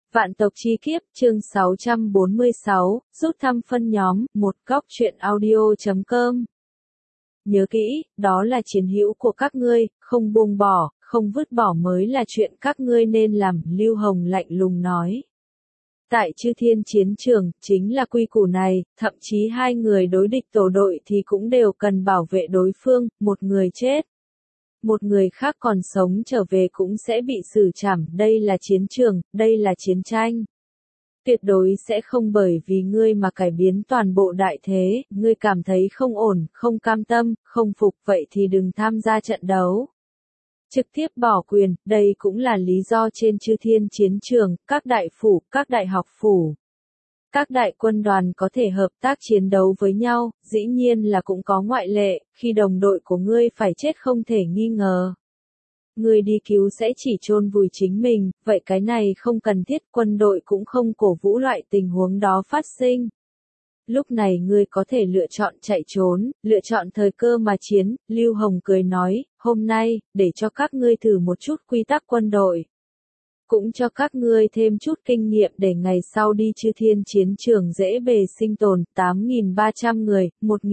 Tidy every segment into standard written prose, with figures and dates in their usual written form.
Vạn tộc chi kiếp, chương 646, rút thăm phân nhóm, một góc truyện audio.com. Nhớ kỹ, đó là chiến hữu của các ngươi, không buông bỏ, không vứt bỏ mới là chuyện các ngươi nên làm, Lưu Hồng lạnh lùng nói. Tại Chư Thiên chiến trường, chính là quy củ này, thậm chí hai người đối địch tổ đội thì cũng đều cần bảo vệ đối phương, một người chết. Một người khác còn sống trở về cũng sẽ bị xử trảm, đây là chiến trường, đây là chiến tranh. Tuyệt đối sẽ không bởi vì ngươi mà cải biến toàn bộ đại thế, ngươi cảm thấy không ổn, không cam tâm, không phục vậy thì đừng tham gia trận đấu. Trực tiếp bỏ quyền, đây cũng là lý do trên Chư Thiên chiến trường, các đại phủ, các đại học phủ. Các đại quân đoàn có thể hợp tác chiến đấu với nhau, dĩ nhiên là cũng có ngoại lệ, khi đồng đội của ngươi phải chết không thể nghi ngờ. Ngươi đi cứu sẽ chỉ chôn vùi chính mình, vậy cái này không cần thiết, quân đội cũng không cổ vũ loại tình huống đó phát sinh. Lúc này ngươi có thể lựa chọn chạy trốn, lựa chọn thời cơ mà chiến, Lưu Hồng cười nói, hôm nay, để cho các ngươi thử một chút quy tắc quân đội. Cũng cho các ngươi thêm chút kinh nghiệm để ngày sau đi Chư Thiên chiến trường dễ bề sinh tồn, 8.300 người,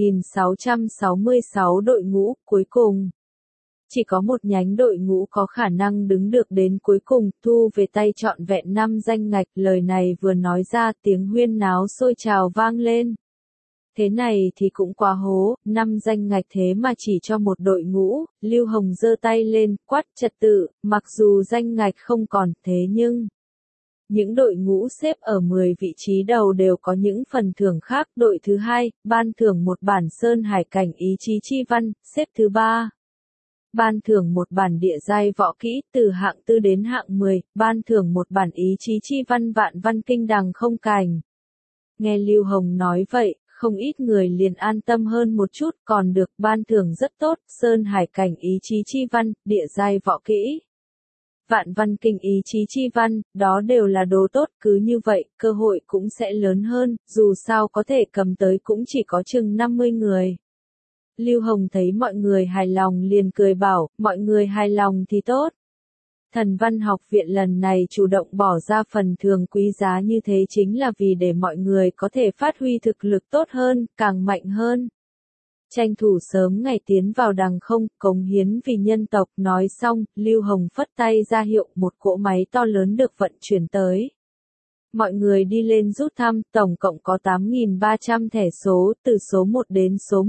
1.666 đội ngũ, cuối cùng. Chỉ có một nhánh đội ngũ có khả năng đứng được đến cuối cùng, thu về tay trọn vẹn 5 danh ngạch, lời này vừa nói ra tiếng huyên náo sôi trào vang lên. Thế này thì cũng quá hố, 5 danh ngạch thế mà chỉ cho một đội ngũ, Lưu Hồng giơ tay lên, quát trật tự, mặc dù danh ngạch không còn, thế nhưng những đội ngũ xếp ở 10 vị trí đầu đều có những phần thưởng khác, đội thứ 2, ban thưởng một bản Sơn Hải Cảnh ý chí chi văn, xếp thứ 3. Ban thưởng một bản địa giai võ kỹ, từ hạng 4 đến hạng 10, ban thưởng một bản ý chí chi văn vạn văn kinh đằng không cành. Nghe Lưu Hồng nói vậy, không ít người liền an tâm hơn một chút, còn được ban thưởng rất tốt, Sơn Hải Cảnh ý chí chi văn, địa giai võ kỹ. Vạn văn kinh ý chí chi văn, đó đều là đồ tốt, cứ như vậy, cơ hội cũng sẽ lớn hơn, dù sao có thể cầm tới cũng chỉ có chừng 50 người. Lưu Hồng thấy mọi người hài lòng liền cười bảo, mọi người hài lòng thì tốt. Thần Văn học viện lần này chủ động bỏ ra phần thưởng quý giá như thế chính là vì để mọi người có thể phát huy thực lực tốt hơn, càng mạnh hơn. Tranh thủ sớm ngày tiến vào đằng không, cống hiến vì nhân tộc, nói xong, Lưu Hồng phất tay ra hiệu một cỗ máy to lớn được vận chuyển tới. Mọi người đi lên rút thăm, tổng cộng có 8.300 thẻ số, từ số 1 đến số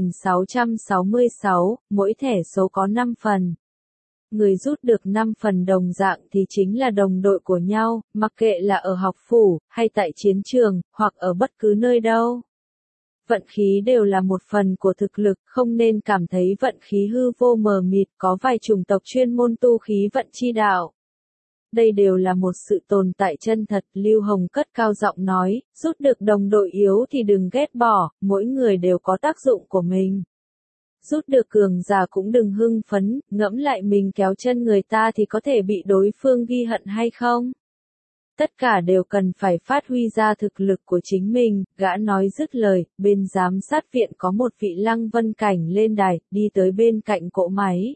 1.666, mỗi thẻ số có 5 phần. Người rút được 5 phần đồng dạng thì chính là đồng đội của nhau, mặc kệ là ở học phủ, hay tại chiến trường, hoặc ở bất cứ nơi đâu. Vận khí đều là một phần của thực lực, không nên cảm thấy vận khí hư vô mờ mịt, có vài chủng tộc chuyên môn tu khí vận chi đạo. Đây đều là một sự tồn tại chân thật, Lưu Hồng cất cao giọng nói, rút được đồng đội yếu thì đừng ghét bỏ, mỗi người đều có tác dụng của mình. Rút được cường giả cũng đừng hưng phấn, ngẫm lại mình kéo chân người ta thì có thể bị đối phương ghi hận hay không? Tất cả đều cần phải phát huy ra thực lực của chính mình, gã nói dứt lời, bên giám sát viện có một vị Lăng Vân Cảnh lên đài, đi tới bên cạnh cỗ máy.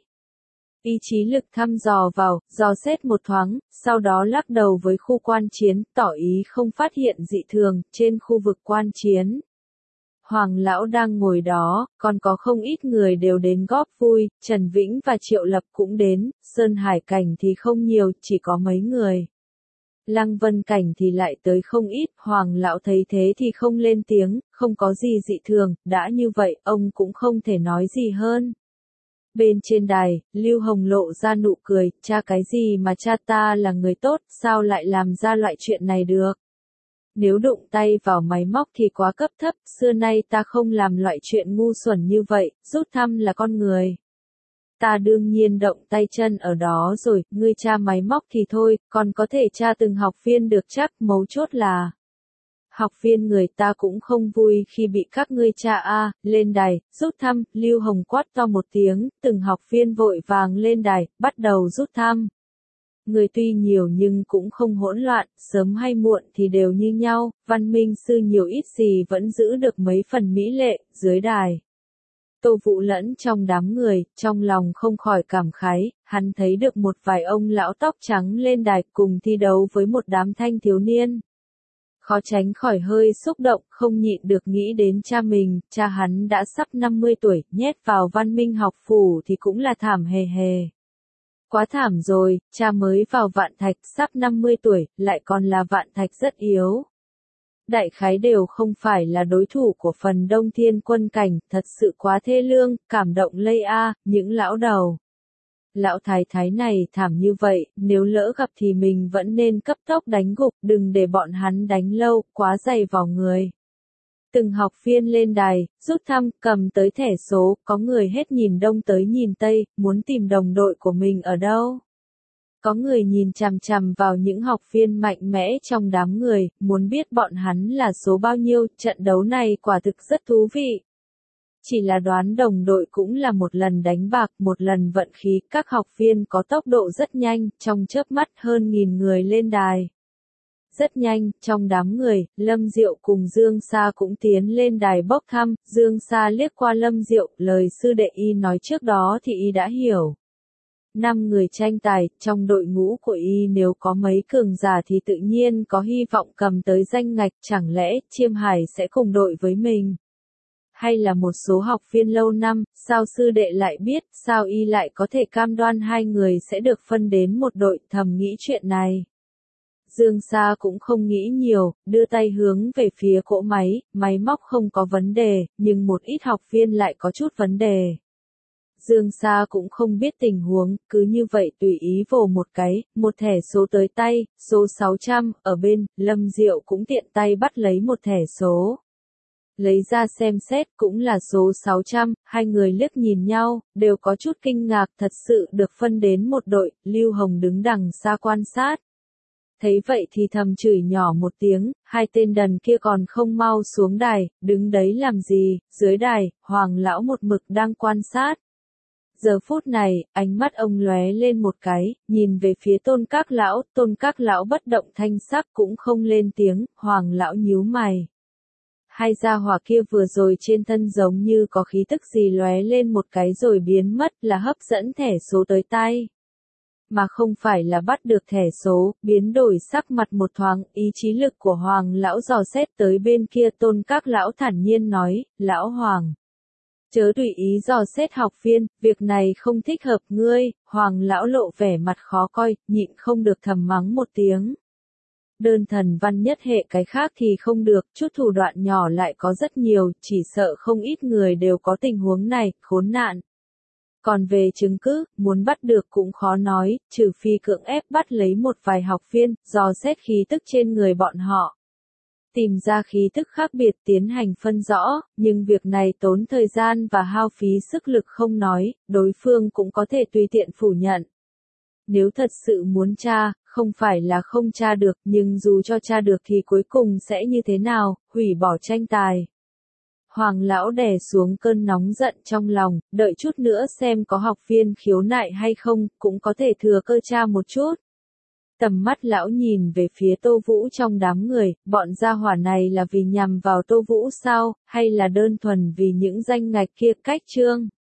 Ý chí lực thăm dò vào, dò xét một thoáng, sau đó lắc đầu với khu quan chiến, tỏ ý không phát hiện dị thường, trên khu vực quan chiến. Hoàng lão đang ngồi đó, còn có không ít người đều đến góp vui, Trần Vĩnh và Triệu Lập cũng đến, Sơn Hải Cảnh thì không nhiều, chỉ có mấy người. Lăng Vân Cảnh thì lại tới không ít, Hoàng lão thấy thế thì không lên tiếng, không có gì dị thường, đã như vậy, ông cũng không thể nói gì hơn. Bên trên đài, Lưu Hồng lộ ra nụ cười, cha cái gì mà cha ta là người tốt, sao lại làm ra loại chuyện này được? Nếu đụng tay vào máy móc thì quá cấp thấp, xưa nay ta không làm loại chuyện ngu xuẩn như vậy, rút thăm là con người. Ta đương nhiên động tay chân ở đó rồi, ngươi tra máy móc thì thôi, còn có thể tra từng học viên được chắc, mấu chốt là học viên người ta cũng không vui khi bị các ngươi tra lên đài, rút thăm, Lưu Hồng quát to một tiếng, từng học viên vội vàng lên đài, bắt đầu rút thăm. Người tuy nhiều nhưng cũng không hỗn loạn, sớm hay muộn thì đều như nhau, văn minh sư nhiều ít gì vẫn giữ được mấy phần mỹ lệ, dưới đài. Tô Vũ lẫn trong đám người, trong lòng không khỏi cảm khái, hắn thấy được một vài ông lão tóc trắng lên đài cùng thi đấu với một đám thanh thiếu niên. Khó tránh khỏi hơi xúc động, không nhịn được nghĩ đến cha mình, cha hắn đã sắp 50 tuổi, nhét vào Văn Minh học phủ thì cũng là thảm hề hề. Quá thảm rồi, cha mới vào Vạn Thạch, sắp 50 tuổi, lại còn là Vạn Thạch rất yếu. Đại khái đều không phải là đối thủ của phần Đông Thiên Quân cảnh, thật sự quá thê lương, cảm động lây a, những lão đầu. Lão thái thái này thảm như vậy, nếu lỡ gặp thì mình vẫn nên cấp tốc đánh gục, đừng để bọn hắn đánh lâu, quá dày vào người. Từng học viên lên đài, rút thăm, cầm tới thẻ số, có người hết nhìn đông tới nhìn tây, muốn tìm đồng đội của mình ở đâu. Có người nhìn chằm chằm vào những học viên mạnh mẽ trong đám người, muốn biết bọn hắn là số bao nhiêu, trận đấu này quả thực rất thú vị. Chỉ là đoán đồng đội cũng là một lần đánh bạc, một lần vận khí, các học viên có tốc độ rất nhanh, trong chớp mắt hơn 1000 người lên đài. Rất nhanh, trong đám người, Lâm Diệu cùng Dương Sa cũng tiến lên đài bốc thăm, Dương Sa liếc qua Lâm Diệu, lời sư đệ y nói trước đó thì y đã hiểu. 5 người tranh tài, trong đội ngũ của y nếu có mấy cường giả thì tự nhiên có hy vọng cầm tới danh ngạch, chẳng lẽ Chiêm Hải sẽ cùng đội với mình? Hay là một số học viên lâu năm, sao sư đệ lại biết, sao y lại có thể cam đoan hai người sẽ được phân đến một đội, thầm nghĩ chuyện này. Dương Sa cũng không nghĩ nhiều, đưa tay hướng về phía cỗ máy móc không có vấn đề, nhưng một ít học viên lại có chút vấn đề. Dương Sa cũng không biết tình huống, cứ như vậy tùy ý vồ một cái, một thẻ số tới tay, số 600, ở bên, Lâm Diệu cũng tiện tay bắt lấy một thẻ số. Lấy ra xem xét cũng là số 600, hai người liếc nhìn nhau, đều có chút kinh ngạc, thật sự được phân đến một đội, Lưu Hồng đứng đằng xa quan sát. Thấy vậy thì thầm chửi nhỏ một tiếng, hai tên đần kia còn không mau xuống đài, đứng đấy làm gì, dưới đài, Hoàng lão một mực đang quan sát. Giờ phút này, ánh mắt ông lóe lên một cái, nhìn về phía Tôn Các lão bất động thanh sắc cũng không lên tiếng, Hoàng lão nhíu mày. Hai gia hỏa kia vừa rồi trên thân giống như có khí tức gì lóe lên một cái rồi biến mất, là hấp dẫn thẻ số tới tay. Mà không phải là bắt được thẻ số, biến đổi sắc mặt một thoáng, ý chí lực của Hoàng lão dò xét tới bên kia. Tôn Các lão thản nhiên nói, lão Hoàng. Chớ tùy ý dò xét học viên, việc này không thích hợp ngươi. Hoàng lão lộ vẻ mặt khó coi, nhịn không được thầm mắng một tiếng. Đơn thần văn nhất hệ cái khác thì không được, chút thủ đoạn nhỏ lại có rất nhiều, chỉ sợ không ít người đều có tình huống này, khốn nạn. Còn về chứng cứ, muốn bắt được cũng khó nói, trừ phi cưỡng ép bắt lấy một vài học viên, dò xét khí tức trên người bọn họ. Tìm ra khí tức khác biệt tiến hành phân rõ, nhưng việc này tốn thời gian và hao phí sức lực không nói, đối phương cũng có thể tùy tiện phủ nhận. Nếu thật sự muốn tra, không phải là không tra được, nhưng dù cho tra được thì cuối cùng sẽ như thế nào, hủy bỏ tranh tài. Hoàng lão đè xuống cơn nóng giận trong lòng, đợi chút nữa xem có học viên khiếu nại hay không, cũng có thể thừa cơ tra một chút. Tầm mắt lão nhìn về phía Tô Vũ trong đám người, bọn gia hỏa này là vì nhằm vào Tô Vũ sao, hay là đơn thuần vì những danh ngạch kia cách chương.